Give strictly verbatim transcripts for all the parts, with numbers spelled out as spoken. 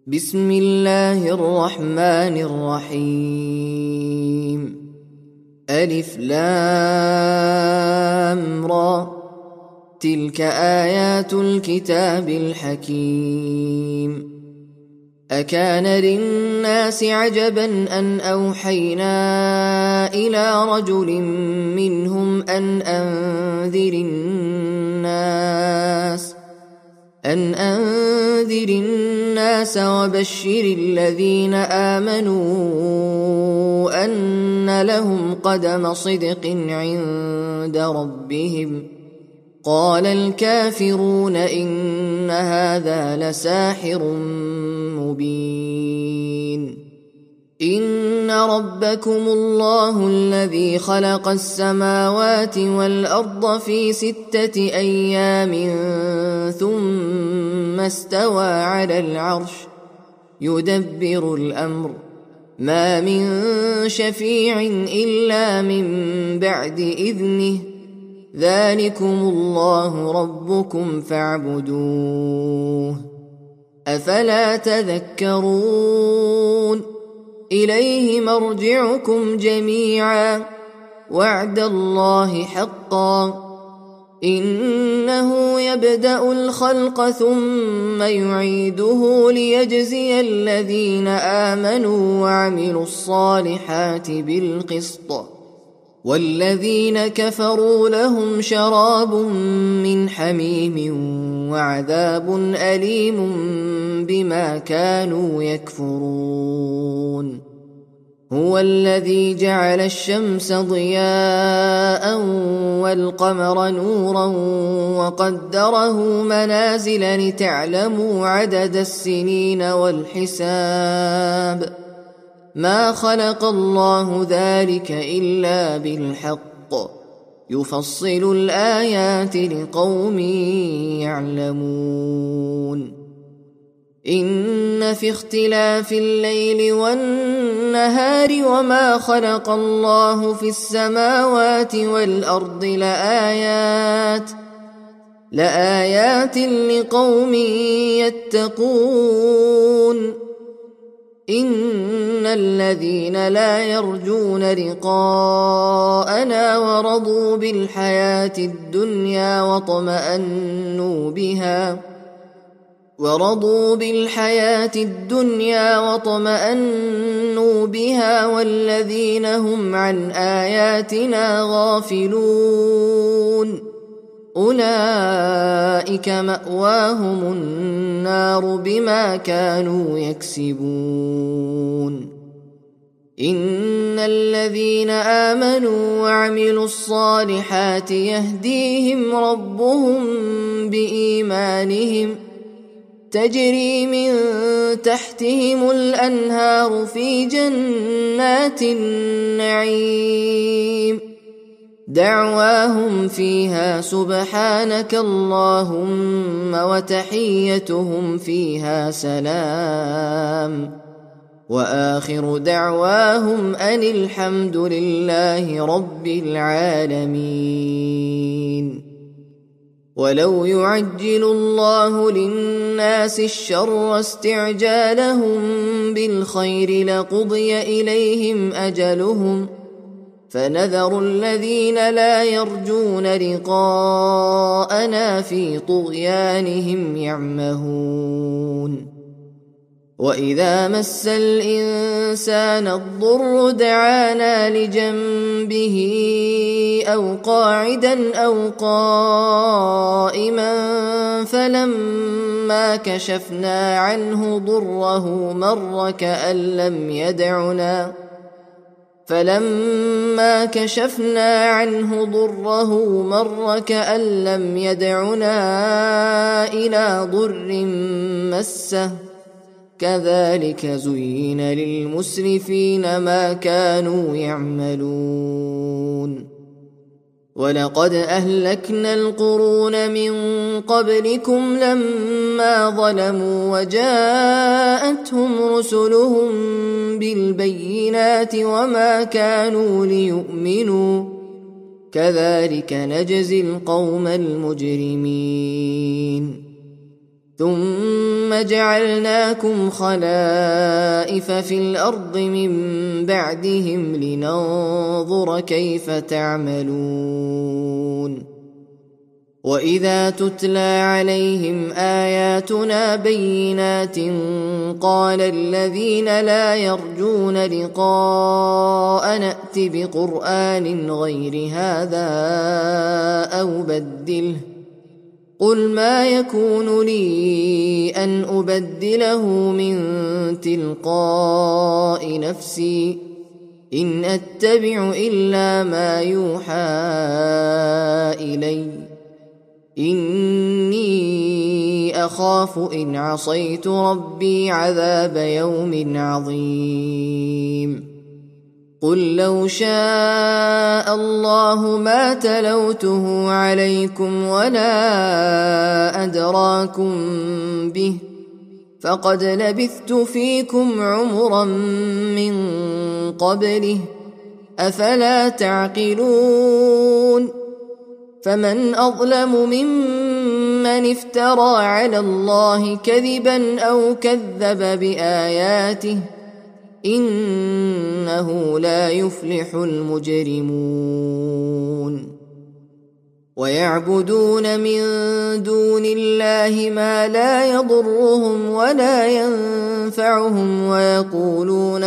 بسم الله الرحمن الرحيم. ألف لام را، تلك آيات الكتاب الحكيم. أكان للناس عجبا أن أوحينا إلى رجل منهم أن أنذر الناس أن أنذر الناس وبشر الذين آمنوا أن لهم قدم صدق عند ربهم. قال الكافرون إن هذا لساحر مبين. إن ربكم الله الذي خلق السماوات والأرض في ستة أيام ثم استوى على العرش يدبر الأمر، ما من شفيع إلا من بعد إذنه، ذلكم الله ربكم فاعبدوه، أفلا تذكرون. إليه مرجعكم جميعا، وعد الله حقا، إنه يبدأ الخلق ثم يعيده ليجزي الذين آمنوا وعملوا الصالحات بالقسط، والذين كفروا لهم شراب من حميم وعذاب أليم بما كانوا يكفرون. هو الذي جعل الشمس ضياء والقمر نورا وقدره منازل لتعلموا عدد السنين والحساب، ما خلق الله ذلك إلا بالحق، يفصل الآيات لقوم يعلمون. إن في اختلاف الليل والنهار وما خلق الله في السماوات والأرض لآيات لآيات لقوم يتقون. إن الذين لا يرجون لقاءنا ورضوا بالحياة الدنيا وطمأنوا بها ورضوا بالحياة الدنيا وطمأنوا بها والذين هم عن آياتنا غافلون أولئك مأواهم النار بما كانوا يكسبون. إن الذين آمنوا وعملوا الصالحات يهديهم ربهم بإيمانهم، تجري من تحتهم الأنهار في جنات النعيم، دعواهم فيها سبحانك اللهم وتحيتهم فيها سلام، وآخر دعواهم أن الحمد لله رب العالمين. ولو يعجل الله للناس الشر استعجالهم بالخير لقضي إليهم أجلهم، فنذر الذين لا يرجون لقاءنا في طغيانهم يعمهون. وإذا مس الإنسان الضر دعانا لجنبه أو قاعدا أو قائما فلما كشفنا عنه ضره مر كأن لم يدعنا فلما كشفنا عنه ضره مر كأن لم يدعنا إلى ضر مسه، كذلك زين للمسرفين ما كانوا يعملون. ولقد أهلكنا القرون من قبلكم لما ظلموا وجاءتهم رسلهم بالبينات وما كانوا ليؤمنوا، كذلك نجزي القوم المجرمين. ثم جعلناكم خلائف في الأرض من بعدهم لننظر كيف تعملون وإذا تتلى عليهم آياتنا بينات قال الذين لا يرجون لقاء نأت بقرآن غير هذا أو بدله قل ما يكون لي أن أبدله من تلقاء نفسي إن أتبع إلا ما يوحى إلي إني أخاف إن عصيت ربي عذاب يوم عظيم قل لو شاء الله ما تلوته عليكم ولا أدراكم به فقد لبثت فيكم عمرا من قبله أفلا تعقلون فمن أظلم ممن افترى على الله كذبا أو كذب بآياته إنه لا يفلح المجرمون ويعبدون من دون الله ما لا يضرهم ولا ينفعهم ويقولون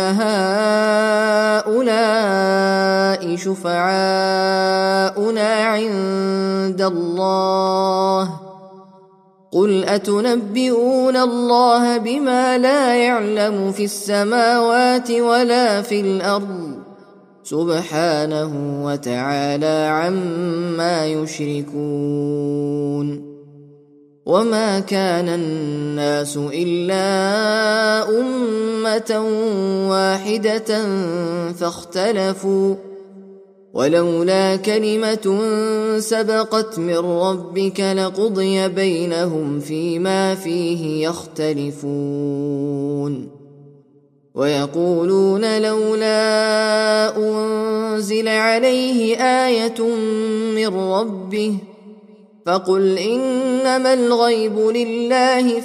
هؤلاء شفعاؤنا عند الله قل أتنبئون الله بما لا يعلم في السماوات ولا في الأرض سبحانه وتعالى عما يشركون وما كان الناس إلا أمة واحدة فاختلفوا ولولا كلمة سبقت من ربك لقضي بينهم فيما فيه يختلفون ويقولون لولا أنزل عليه آية من ربه فقل إنما الغيب لله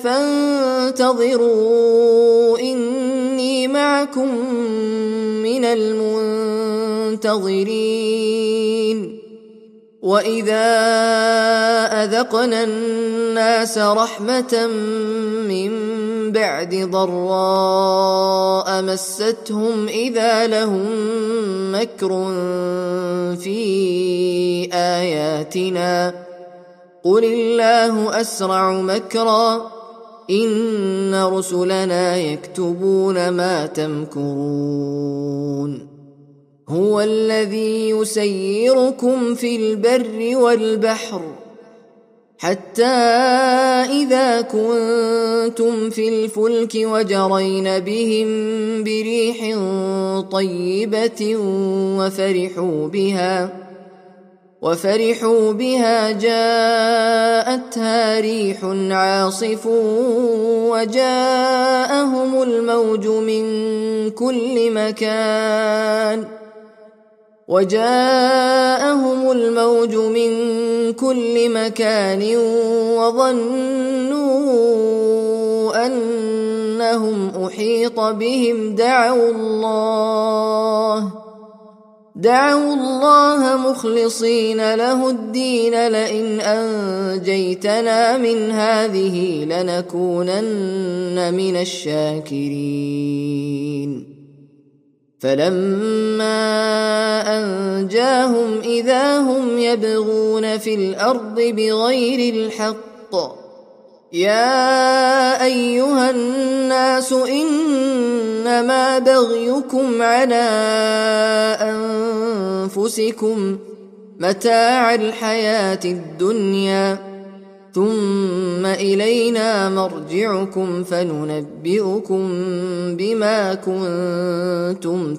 فانتظروا إني معكم من المنتظرين وإذا أذقنا الناس رحمة من بعد ضراء مستهم إذا لهم مكر في آياتنا قل الله أسرع مكرا إن رسلنا يكتبون ما تمكرون هو الذي يسيركم في البر والبحر حتى إذا كنتم في الفلك وجرين بهم بريح طيبة وفرحوا بها وفرحوا بها جاءتها ريح عاصف وجاءهم الموج من كل مكان وجاءهم الموج من كل مكان وظنوا أنهم أحيط بهم دعوا الله دعوا الله مخلصين له الدين لئن أنجيتنا من هذه لنكونن من الشاكرين فلما أنجاهم إذا هم يبغون في الأرض بغير الحق يا أيها الناس إنما بغيكم على أنفسكم متاع الحياة الدنيا ثم إلينا مرجعكم فننبئكم بما كنتم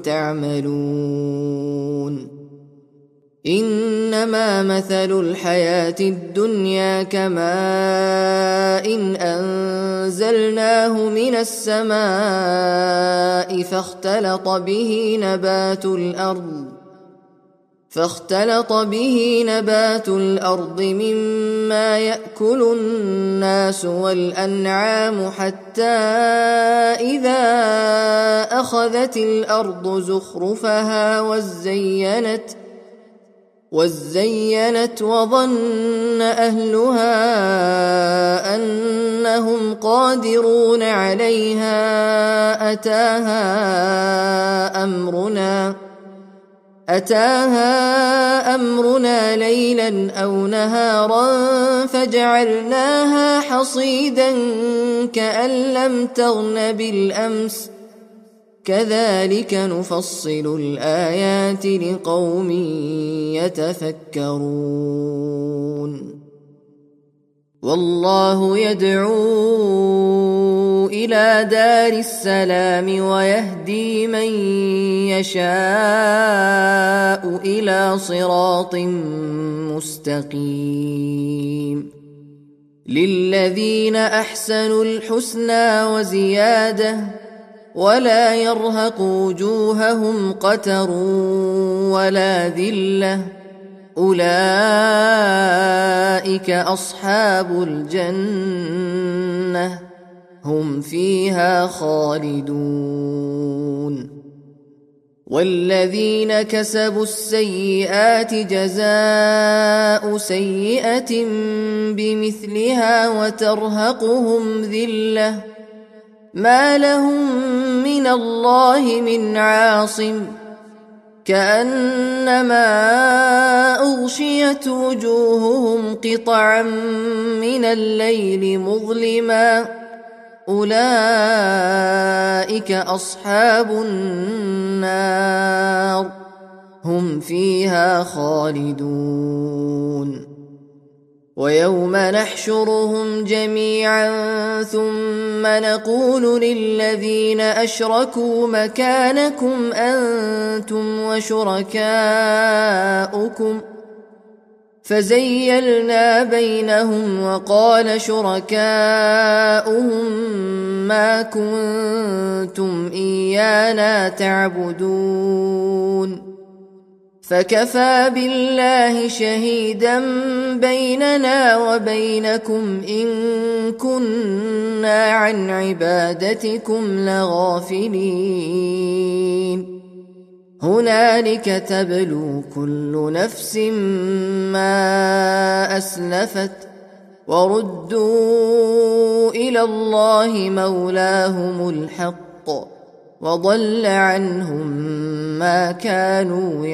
تعملون إنما مثل الحياة الدنيا كماء إن أنزلناه من السماء فاختلط به نبات الأرض فاختلط به نبات الأرض مما يأكل الناس والأنعام حتى إذا أخذت الأرض زخرفها وزينت وزينت وظن أهلها أنهم قادرون عليها أتاها أمرنا أتاها أمرنا ليلا أو نهارا فجعلناها حصيدا كأن لم تغن بالأمس كذلك نفصل الآيات لقوم يتفكرون والله يدعو إلى دار السلام ويهدي من يشاء إلى صراط مستقيم للذين أحسنوا الحسنى وزيادة ولا يرهق وجوههم قتر ولا ذلة أولئك أصحاب الجنة هم فيها خالدون والذين كسبوا السيئات جزاء سيئة بمثلها وترهقهم ذلة ما لهم من الله من عاصم كأنما أغشيت وجوههم قطعا من الليل مظلما أولئك أصحاب النار هم فيها خالدون ويوم نحشرهم جميعا ثم نقول للذين أشركوا مكانكم أنتم وشركاؤكم فزيلنا بينهم وقال شركاؤهم ما كنتم إيانا تعبدون فكفى بالله شهيدا بيننا وبينكم إن كنا عن عبادتكم لغافلين هنالك تبلو كل نفس ما أسلفت وردوا إلى الله مولاهم الحق وضل عنهم ما كانوا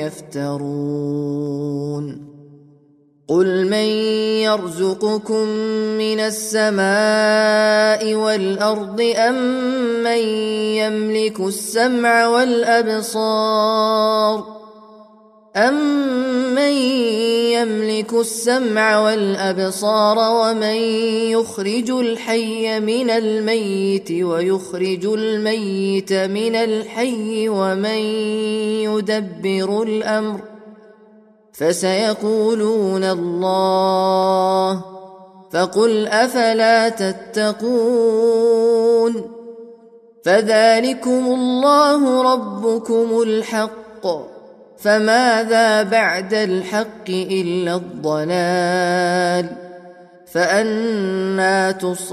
يفترون قل من يرزقكم من السماء والأرض أم من يملك السمع والأبصار أَمَّن يَمْلِكُ السَّمْعَ وَالْأَبْصَارَ وَمَن يُخْرِجُ الْحَيَّ مِنَ الْمَيِّتِ وَيُخْرِجُ الْمَيِّتَ مِنَ الْحَيِّ وَمَن يُدَبِّرُ الْأَمْرَ فَسَيَقُولُونَ اللَّهُ فَقُلْ أَفَلَا تَتَّقُونَ فَذَلِكُمُ اللَّهُ رَبُّكُمُ الْحَقُّ فماذا بعد الحق إلا الضلال فأنى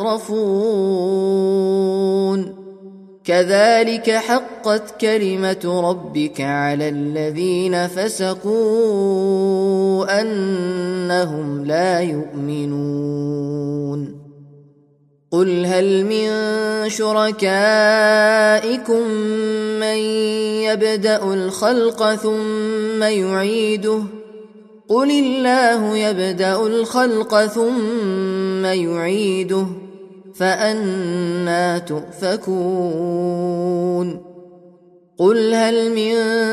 تصرفون كذلك حقت كلمة ربك على الذين فسقوا أنهم لا يؤمنون قل هل من شركائكم من يبدأ الخلق ثم يعيده قل الله يبدأ الخلق ثم يعيده فأنى تؤفكون قل هل من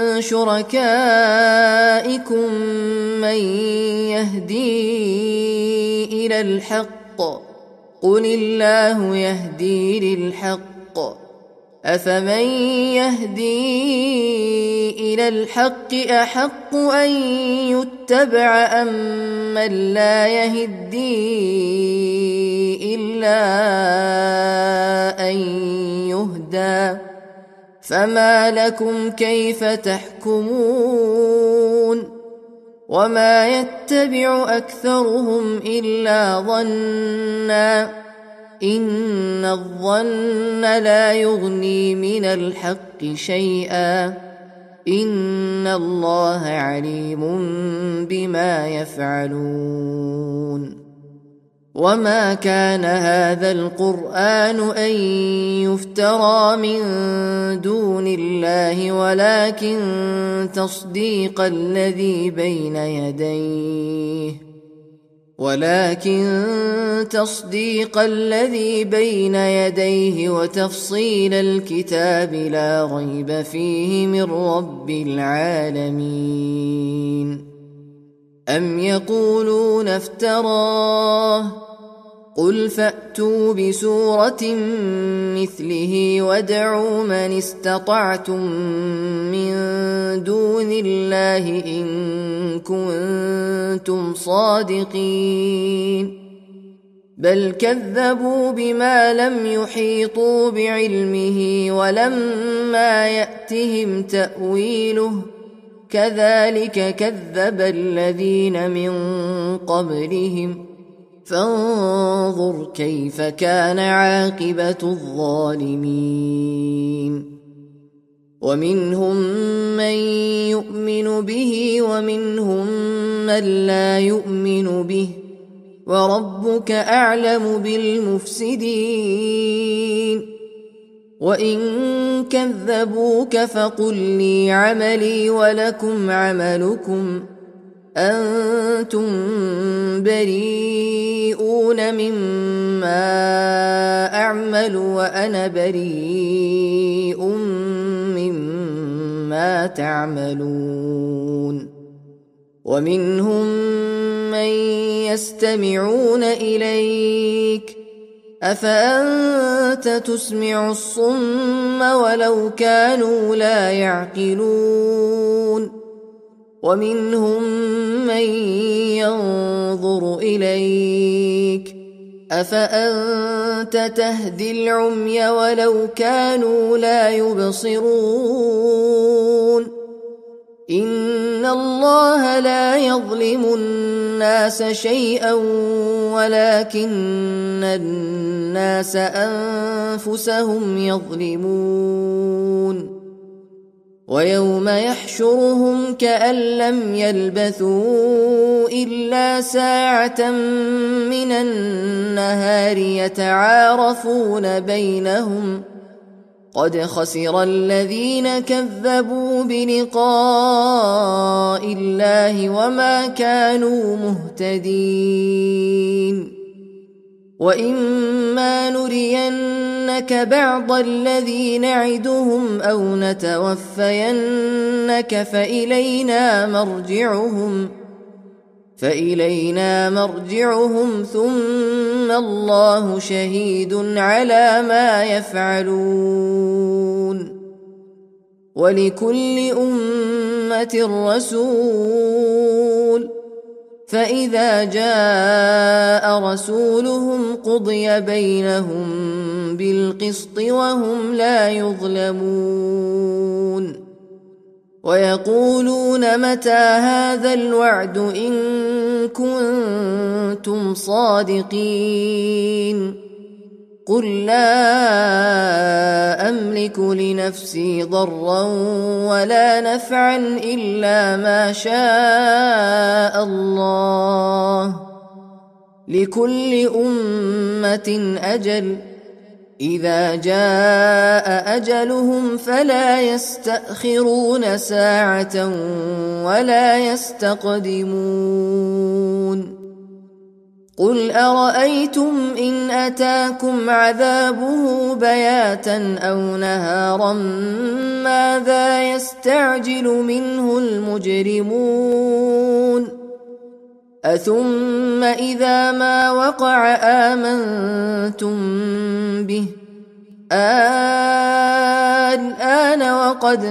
شركائكم من يهدي إلى الحق قل الله يهدي للحق أفمن يهدي إلى الحق أحق أن يتبع أم من لا يهدي إلا أن يهدى فما لكم كيف تحكمون وما يتبع أكثرهم إلا ظنا إن الظن لا يغني من الحق شيئا إن الله عليم بما يفعلون وما كان هذا القرآن أن يفترى من دون الله ولكن تصديق الذي بين يديه ولكن تصديق الذي بين يديه وتفصيل الكتاب لا ريب فيه من رب العالمين أم يقولون افتراه قل فأتوا بسورة مثله وادعوا من استطعتم من دون الله إن كنتم صادقين بل كذبوا بما لم يحيطوا بعلمه ولما يأتهم تأويله كذلك كذب الذين من قبلهم فانظر كيف كان عاقبة الظالمين ومنهم من يؤمن به ومنهم من لا يؤمن به وربك أعلم بالمفسدين وإن كذبوك فقل لي عملي ولكم عملكم أنتم بريئون مما أعمل وأنا بريء مما تعملون ومنهم من يستمعون إليك أفأنت تسمع الصم ولو كانوا لا يعقلون ومنهم من ينظر إليك أفأنت تهدي العمي ولو كانوا لا يبصرون إن الله لا يظلم الناس شيئا ولكن الناس أنفسهم يظلمون ويوم يحشرهم كأن لم يلبثوا إلا ساعة من النهار يتعارفون بينهم قد خسر الذين كذبوا بلقاء الله وما كانوا مهتدين وإما نرينك بعض الذي نعدهم أو نتوفينك فإلينا مرجعهم فإلينا مرجعهم ثم الله شهيد على ما يفعلون ولكل أمة رسول فإذا جاء رسولهم قضي بينهم بالقسط وهم لا يظلمون ويقولون متى هذا الوعد إن كنتم صادقين قل لا أملك لنفسي ضرا ولا نفعا إلا ما شاء الله لكل أمة أجل إذا جاء أجلهم فلا يستأخرون ساعة ولا يستقدمون قل أرأيتم إن أتاكم عذابه بياتا أو نهارا ماذا يستعجل منه المجرمون أثم إذا ما وقع آمنتم به الآن وقد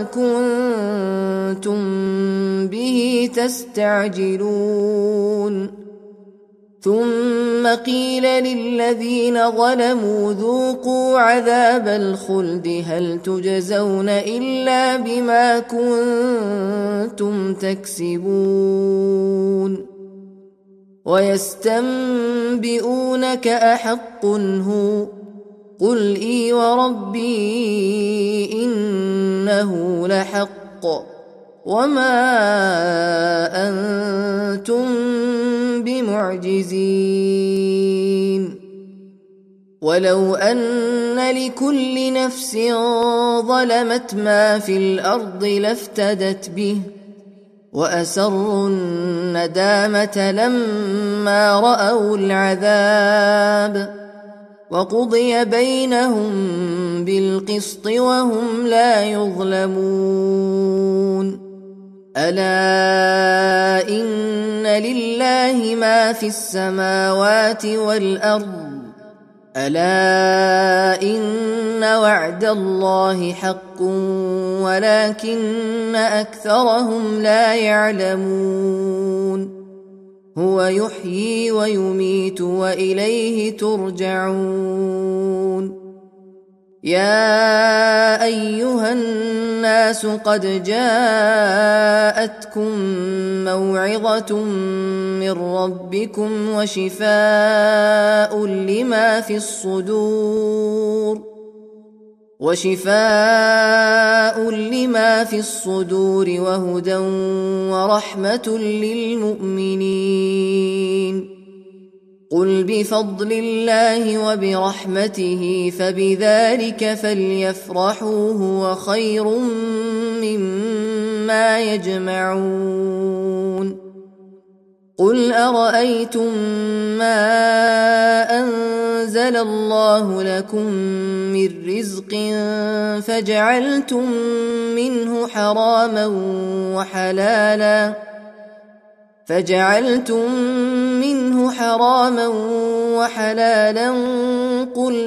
كنتم به تستعجلون ثم قيل للذين ظلموا ذوقوا عذاب الخلد هل تجزون إلا بما كنتم تكسبون ويستنبئونك أحق هو قل إي وربي إنه لحق وما أنتم بمعجزين ولو أن لكل نفس ظلمت ما في الأرض لافتدت به وأسروا الندامة لما رأوا العذاب وقضي بينهم بالقسط وهم لا يظلمون ألا إن لله ما في السماوات والأرض ألا إن وعد الله حق ولكن أكثرهم لا يعلمون هو يحيي ويميت وإليه ترجعون يا أيها الناس قد جاءتكم موعظة من ربكم وشفاء لما في الصدور وشفاء لما في الصدور وهدى ورحمة للمؤمنين قل بفضل الله وبرحمته فبذلك فليفرحوا هو خير مما يجمعون قل أرأيتم ما أنزل الله لكم من رزق فجعلتم منه حراما وحلالا فجعلتم منه حراما وحلالا قل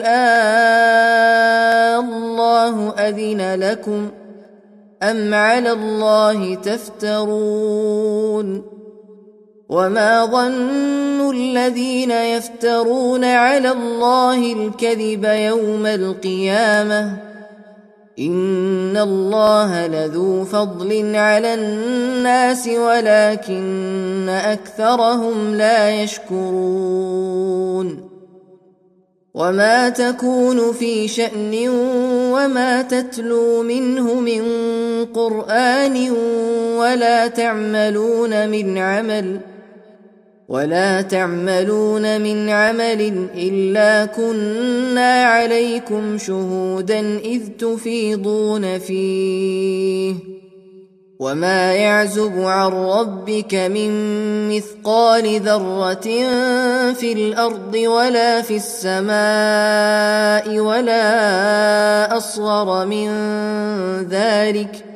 آه الله أذن لكم أم على الله تفترون وما ظن الذين يفترون على الله الكذب يوم القيامة إن الله لذو فضل على الناس ولكن أكثرهم لا يشكرون وما تكون في شأن وما تتلو منه من قرآن ولا تعملون من عمل ولا تعملون من عمل إلا كنا عليكم شهودا إذ تفيضون فيه وما يعزب عن ربك من مثقال ذرة في الأرض ولا في السماء ولا أصغر من ذلك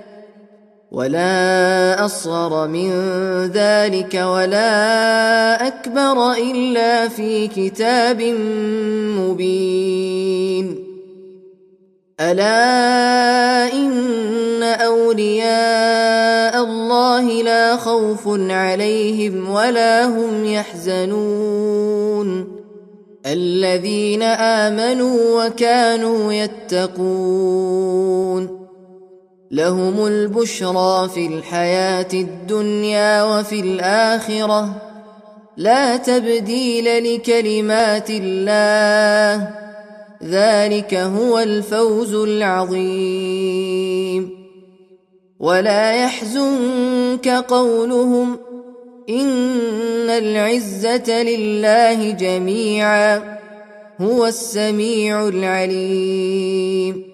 ولا أصغر من ذلك ولا أكبر إلا في كتاب مبين ألا إن أولياء الله لا خوف عليهم ولا هم يحزنون الذين آمنوا وكانوا يتقون لهم البشرى في الحياة الدنيا وفي الآخرة لا تبديل لكلمات الله ذلك هو الفوز العظيم ولا يحزنك قولهم إن العزة لله جميعا هو السميع العليم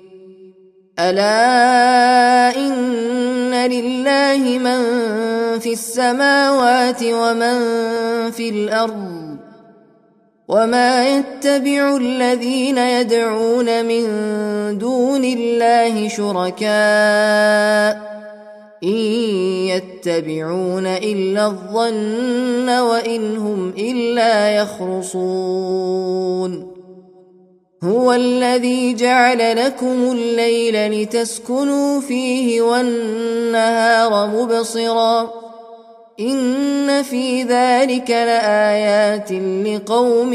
ألا إن لله من في السماوات ومن في الأرض وما يتبع الذين يدعون من دون الله شركاء إن يتبعون إلا الظن وإن هم إلا يخرصون هو الذي جعل لكم الليل لتسكنوا فيه والنهار مبصرا إن في ذلك لآيات لقوم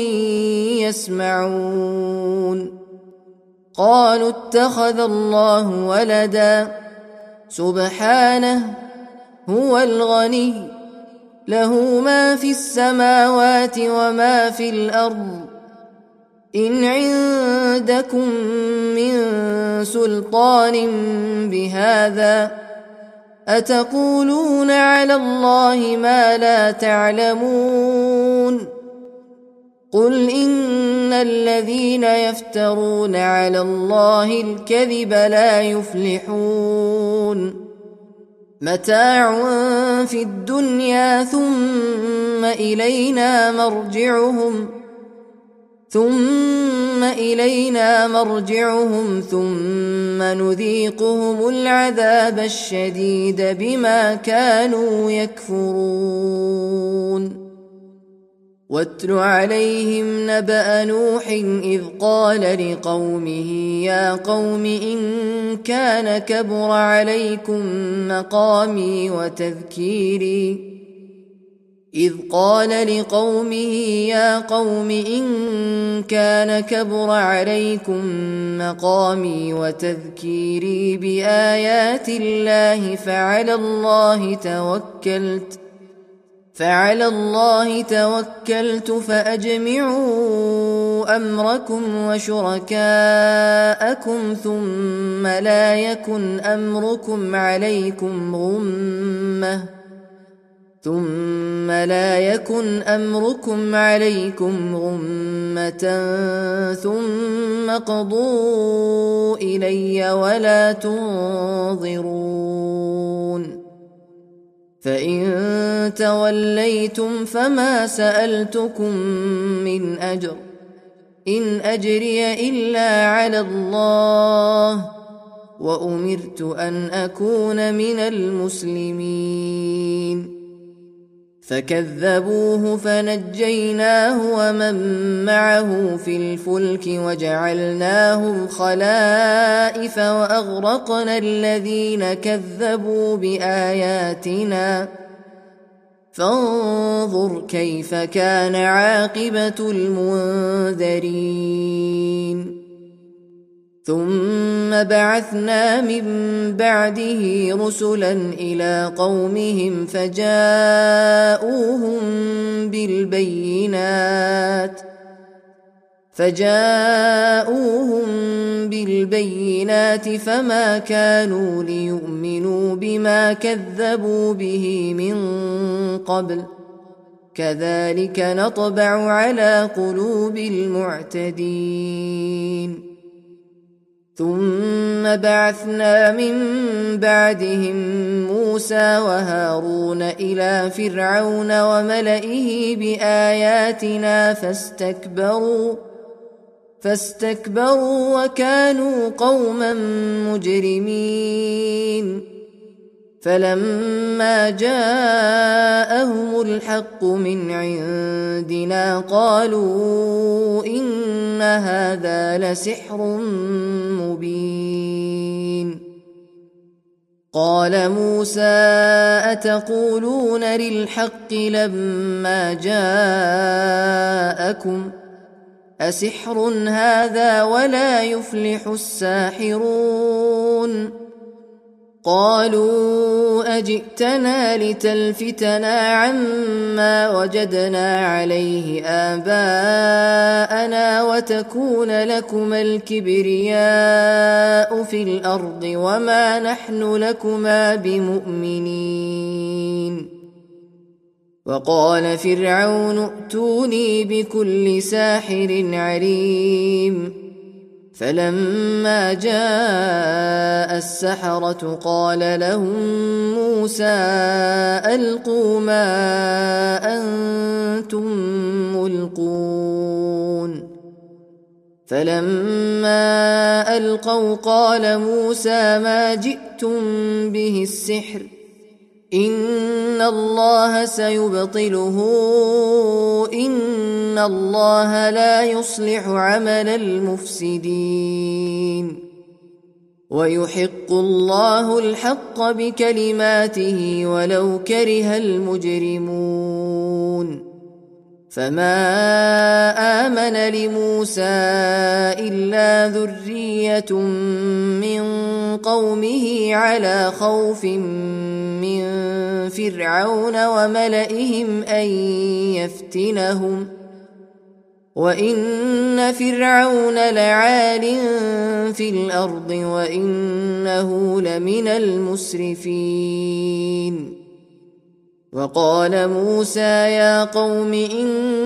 يسمعون. قالوا اتخذ الله ولدا سبحانه هو الغني له ما في السماوات وما في الأرض إن عندكم من سلطان بهذا أتقولون على الله ما لا تعلمون. قل إن الذين يفترون على الله الكذب لا يفلحون. متاع في الدنيا ثم إلينا مرجعهم ثم إلينا مرجعهم ثم نذيقهم العذاب الشديد بما كانوا يكفرون. واتل عليهم نبأ نوح إذ قال لقومه يا قوم إن كان كبر عليكم مقامي وتذكيري إذ قال لقومه يا قوم إن كان كبر عليكم مقامي وتذكيري بآيات الله فعلى الله توكلت فعلى الله توكلت فأجمعوا أمركم وشركاءكم ثم لا يكن أمركم عليكم غمة ثم لا يكن أمركم عليكم غمة ثم قضوا إلي ولا تنظرون. فإن توليتم فما سألتكم من أجر إن أجري إلا على الله وأمرت أن أكون من المسلمين. فكذبوه فنجيناه ومن معه في الفلك وجعلناهم خلائف وأغرقنا الذين كذبوا بآياتنا فانظر كيف كان عاقبة المنذرين. ثم بعثنا من بعده رسلا إلى قومهم فجاءوهم بالبينات فجاءوهم بالبينات فما كانوا ليؤمنوا بما كذبوا به من قبل كذلك نطبع على قلوب المعتدين. ثم بعثنا من بعدهم موسى وهارون إلى فرعون وملئه بآياتنا فاستكبروا فاستكبروا وكانوا قوما مجرمين. فلما جاءهم الحق من عندنا قالوا إن هذا لسحر مبين. قال موسى أتقولون للحق لما جاءكم أسحر هذا ولا يفلح الساحرون. قالوا أجئتنا لتلفتنا عما وجدنا عليه آباءنا وتكون لكما الكبرياء في الأرض وما نحن لكما بمؤمنين. وقال فرعون ائتوني بكل ساحر عليم. فلما جاء السحرة قال لهم موسى ألقوا ما أنتم ملقون. فلما ألقوا قال موسى ما جئتم به السحر إن الله سيبطله إن الله لا يصلح عمل المفسدين. ويحق الله الحق بكلماته ولو كره المجرمون فما آمن لموسى إلا ذرية من قومه على خوف من فرعون وملئهم أن يفتنهم وإن فرعون لعال في الأرض وإنه لمن المسرفين وقال موسى يا قوم إن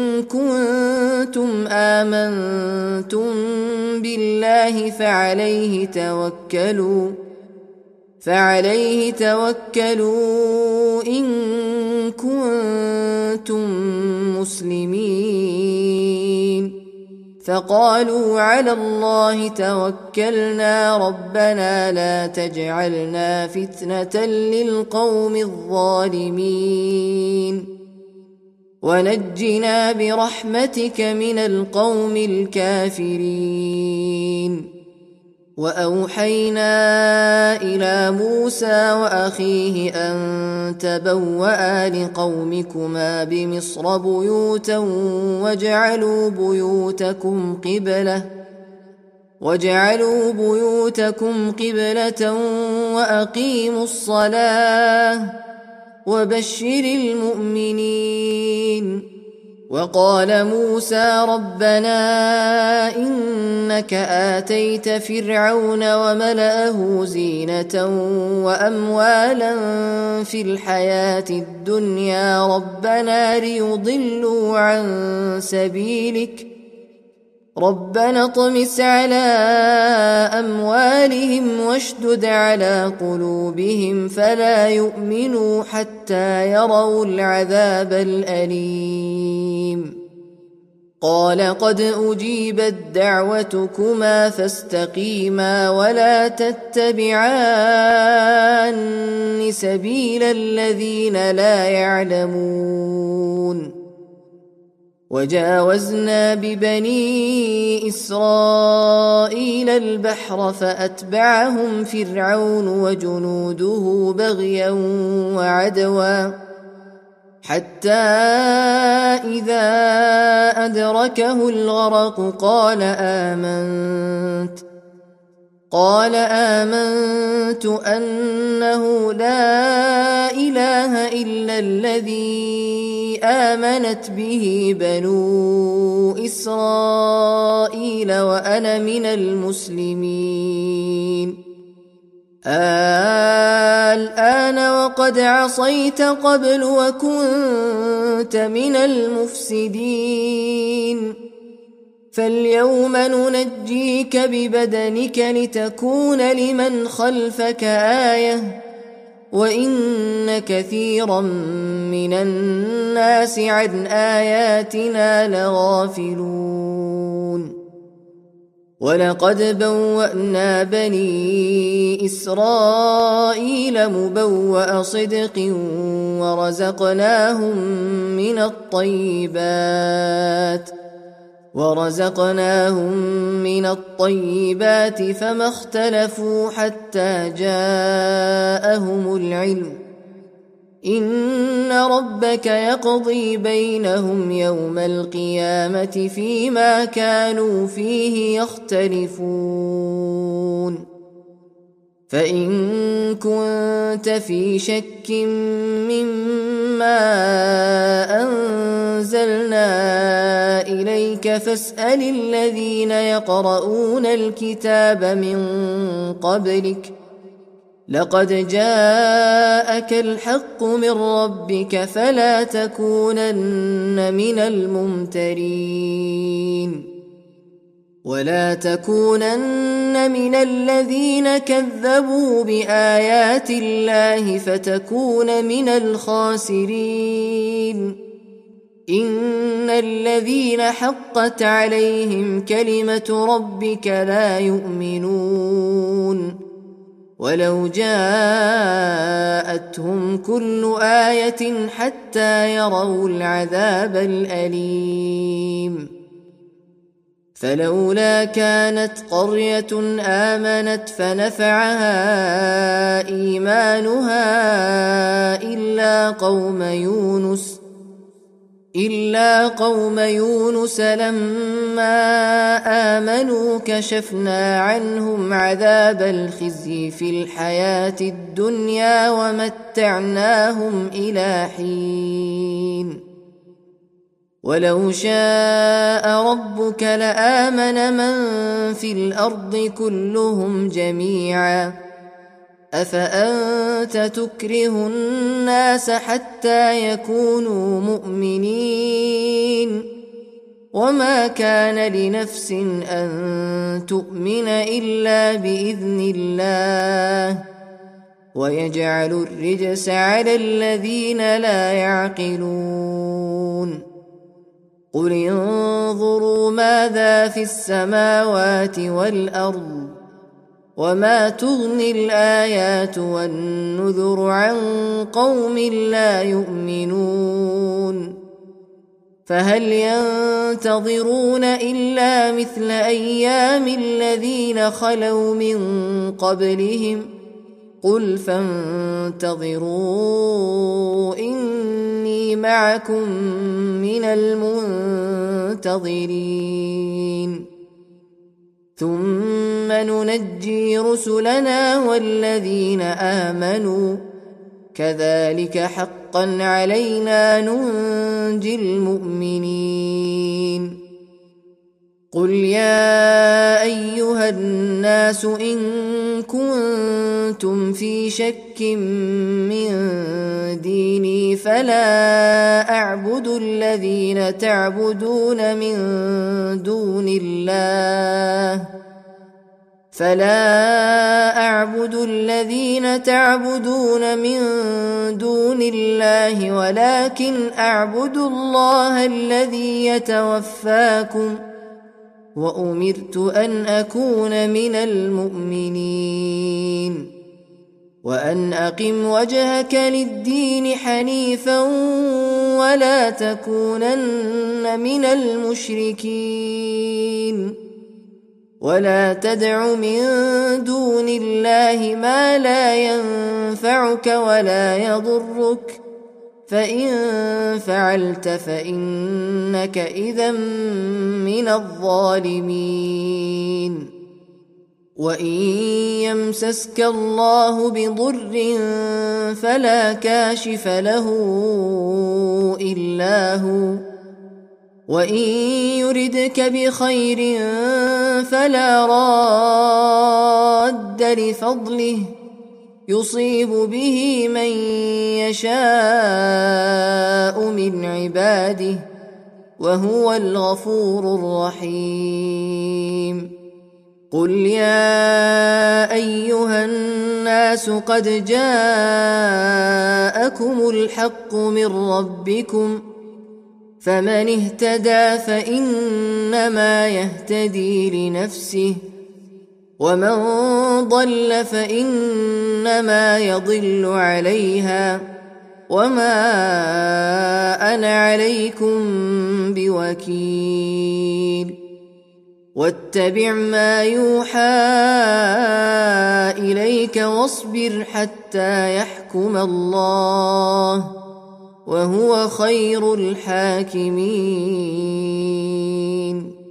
كنتم آمنتم بالله فعليه توكلوا فعليه توكلوا إن كنتم مسلمين فقالوا على الله توكلنا ربنا لا تجعلنا فتنة للقوم الظالمين ونجنا برحمتك من القوم الكافرين وأوحينا إلى موسى وأخيه أن تبوأ لقومكما بمصر بيوتا واجعلوا بيوتكم قبلة واجعلوا بيوتكم قبلة وأقيموا الصلاة وبشر المؤمنين وقال موسى ربنا إنك آتيت فرعون وملأه زينة وأموالا في الحياة الدنيا ربنا ليضلوا عن سبيلك ربنا اطمس على أموالهم واشدد على قلوبهم فلا يؤمنوا حتى يروا العذاب الأليم قال قد أجيبت دعوتكما فاستقيما ولا تتبعان سبيل الذين لا يعلمون وجاوزنا ببني إسرائيل البحر فأتبعهم فرعون وجنوده بغيا وعدوا حتى إذا أدركه الغرق قال آمنت قال آمنت أنه لا إله إلا الذي آمنت به بنو إسرائيل وأنا من المسلمين الآن وقد عصيت قبل وكنت من المفسدين فاليوم ننجيك ببدنك لتكون لمن خلفك آية وإن كثيرا من الناس عن آياتنا لغافلون ولقد بوأنا بني إسرائيل مبوأ صدق ورزقناهم من الطيبات ورزقناهم من الطيبات فما اختلفوا حتى جاءهم العلم إن ربك يقضي بينهم يوم القيامة فيما كانوا فيه يختلفون فإن كنت في شك مما أنزلنا إليك فاسأل الذين يقرؤون الكتاب من قبلك لقد جاءك الحق من ربك فلا تكونن من الممترين ولا تكونن من الذين كذبوا بآيات الله فتكون من الخاسرين إن الذين حقت عليهم كلمة ربك لا يؤمنون ولو جاءتهم كل آية حتى يروا العذاب الأليم فلولا كانت قرية آمنت فنفعها إيمانها إلا قوم يونس إلا قوم يونس لما آمنوا كشفنا عنهم عذاب الخزي في الحياة الدنيا ومتعناهم إلى حين ولو شاء ربك لآمن من في الأرض كلهم جميعا أفأنت تكره الناس حتى يكونوا مؤمنين وما كان لنفس أن تؤمن إلا بإذن الله ويجعل الرجس على الذين لا يعقلون قل انظروا ماذا في السماوات والأرض وما تغني الآيات والنذر عن قوم لا يؤمنون فهل ينتظرون إلا مثل أيام الذين خلوا من قبلهم قل فانتظروا إني معكم من المنتظرين ثم ننجي رسلنا والذين آمنوا كذلك حقا علينا ننجي المؤمنين قل يا أيها الناس إن كنتم في شك من ديني فلا أعبد الذين تعبدون من دون الله فلا أعبد الذين تعبدون من دون الله ولكن أعبد الله الذي يتوفاكم وأمرت أن أكون من المؤمنين وأن أقم وجهك للدين حنيفا ولا تكونن من المشركين ولا تدع من دون الله ما لا ينفعك ولا يضرك فإن فعلت فإنك إذا من الظالمين وإن يمسسك الله بضر فلا كاشف له إلا هو وإن يردك بخير فلا راد لفضله يصيب به من يشاء من عباده وهو الغفور الرحيم قل يا أيها الناس قد جاءكم الحق من ربكم فمن اهتدى فإنما يهتدي لنفسه ومن ضل فإنما يضل عليها وما أنا عليكم بوكيل واتبع ما يوحى إليك واصبر حتى يحكم الله وهو خير الحاكمين